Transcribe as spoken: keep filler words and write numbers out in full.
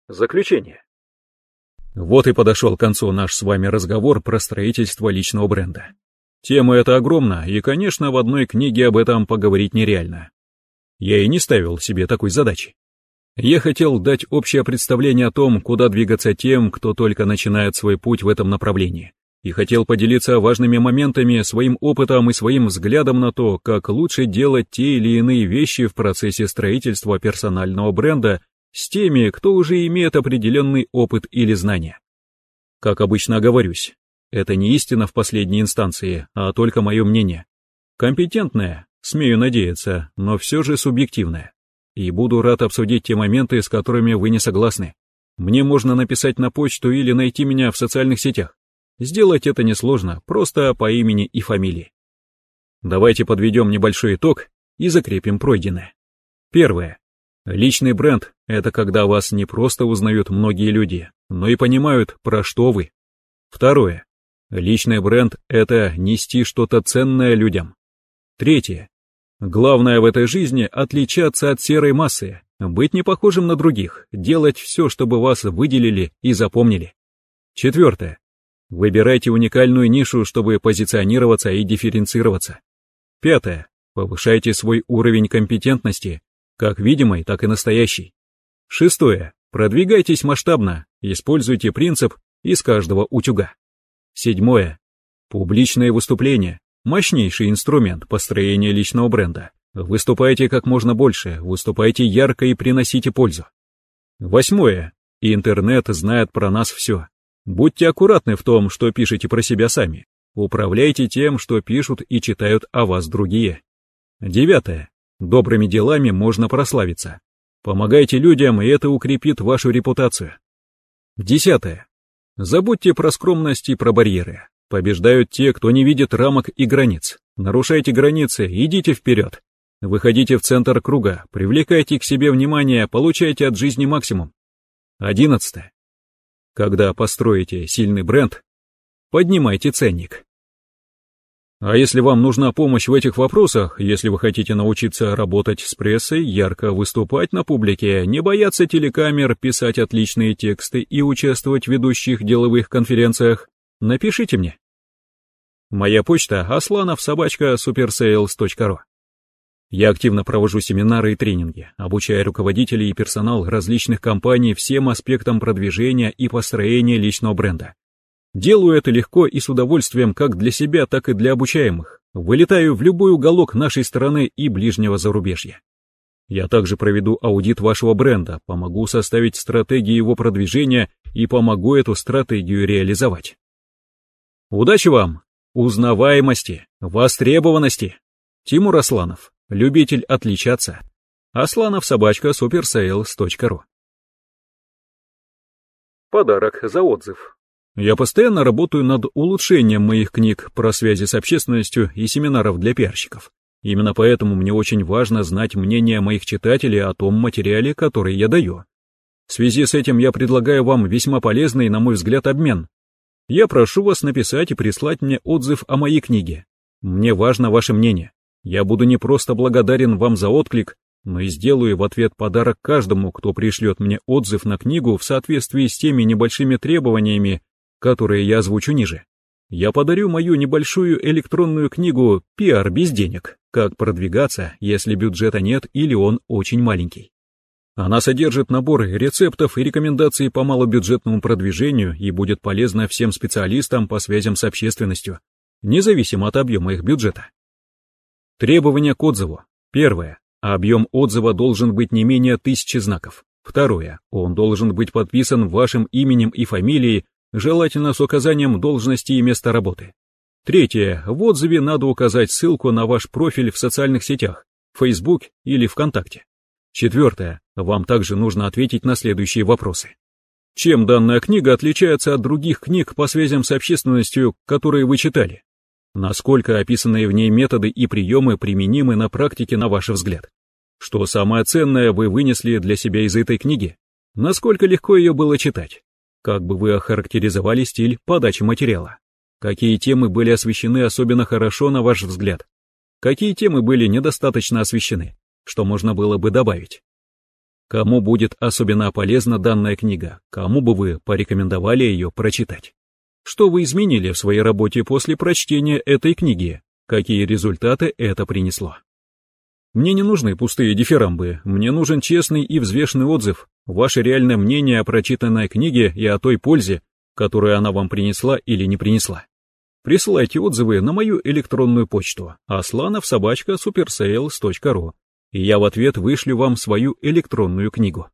Заключение. Вот и подошел к концу наш с вами разговор про строительство личного бренда. Тема эта огромна, и, конечно, в одной книге об этом поговорить нереально. Я и не ставил себе такой задачи. Я хотел дать общее представление о том, куда двигаться тем, кто только начинает свой путь в этом направлении, и хотел поделиться важными моментами, своим опытом и своим взглядом на то, как лучше делать те или иные вещи в процессе строительства персонального бренда с теми, кто уже имеет определенный опыт или знания. Как обычно оговорюсь, это не истина в последней инстанции, а только мое мнение. Компетентное, смею надеяться, но все же субъективное. И буду рад обсудить те моменты, с которыми вы не согласны. Мне можно написать на почту или найти меня в социальных сетях. Сделать это несложно, просто по имени и фамилии. Давайте подведем небольшой итог и закрепим пройденное. Первое. Личный бренд — это когда вас не просто узнают многие люди, но и понимают, про что вы. Второе. Личный бренд — это нести что-то ценное людям. Третье. Главное в этой жизни — отличаться от серой массы, быть не похожим на других, делать все, чтобы вас выделили и запомнили. Четвертое. Выбирайте уникальную нишу, чтобы позиционироваться и дифференцироваться. Пятое. Повышайте свой уровень компетентности, как видимой, так и настоящей. Шестое. Продвигайтесь масштабно, используйте принцип «из каждого утюга». Седьмое. Публичные выступления – мощнейший инструмент построения личного бренда. Выступайте как можно больше, выступайте ярко и приносите пользу. Восьмое. Интернет знает про нас все. Будьте аккуратны в том, что пишете про себя сами. Управляйте тем, что пишут и читают о вас другие. Девятое. Добрыми делами можно прославиться. Помогайте людям, и это укрепит вашу репутацию. Десятое. Забудьте про скромность и про барьеры. Побеждают те, кто не видит рамок и границ. Нарушайте границы, идите вперед. Выходите в центр круга, привлекайте к себе внимание, получайте от жизни максимум. Одиннадцатое. Когда построите сильный бренд, поднимайте ценник. А если вам нужна помощь в этих вопросах, если вы хотите научиться работать с прессой, ярко выступать на публике, не бояться телекамер, писать отличные тексты и участвовать в ведущих деловых конференциях, напишите мне. Моя почта асланов собака суперсейлс точка ру. Я активно провожу семинары и тренинги, обучая руководителей и персонал различных компаний всем аспектам продвижения и построения личного бренда. Делаю это легко и с удовольствием как для себя, так и для обучаемых. Вылетаю в любой уголок нашей страны и ближнего зарубежья. Я также проведу аудит вашего бренда, помогу составить стратегию его продвижения и помогу эту стратегию реализовать. Удачи вам, узнаваемости, востребованности. Тимур Асланов, любитель отличаться. асланов собака суперсейлс точка ру. Подарок за отзыв. Я постоянно работаю над улучшением моих книг про связи с общественностью и семинаров для пиарщиков. Именно поэтому мне очень важно знать мнение моих читателей о том материале, который я даю. В связи с этим я предлагаю вам весьма полезный, на мой взгляд, обмен. Я прошу вас написать и прислать мне отзыв о моей книге. Мне важно ваше мнение. Я буду не просто благодарен вам за отклик, но и сделаю в ответ подарок каждому, кто пришлет мне отзыв на книгу в соответствии с теми небольшими требованиями, которые я озвучу ниже. Я подарю мою небольшую электронную книгу «Пиар без денег. Как продвигаться, если бюджета нет или он очень маленький». Она содержит набор рецептов и рекомендаций по малобюджетному продвижению и будет полезна всем специалистам по связям с общественностью, независимо от объема их бюджета. Требования к отзыву. Первое. Объем отзыва должен быть не менее тысячи знаков. Второе. Он должен быть подписан вашим именем и фамилией, желательно с указанием должности и места работы. Третье. В отзыве надо указать ссылку на ваш профиль в социальных сетях, Facebook или ВКонтакте. Четвертое. Вам также нужно ответить на следующие вопросы. Чем данная книга отличается от других книг по связям с общественностью, которые вы читали? Насколько описанные в ней методы и приемы применимы на практике, на ваш взгляд? Что самое ценное вы вынесли для себя из этой книги? Насколько легко ее было читать? Как бы вы охарактеризовали стиль подачи материала? Какие темы были освещены особенно хорошо, на ваш взгляд? Какие темы были недостаточно освещены? Что можно было бы добавить? Кому будет особенно полезна данная книга? Кому бы вы порекомендовали ее прочитать? Что вы изменили в своей работе после прочтения этой книги? Какие результаты это принесло? Мне не нужны пустые дифирамбы, мне нужен честный и взвешенный отзыв, ваше реальное мнение о прочитанной книге и о той пользе, которую она вам принесла или не принесла. Присылайте отзывы на мою электронную почту aslanov собака суперсейлс точка ру, и я в ответ вышлю вам свою электронную книгу.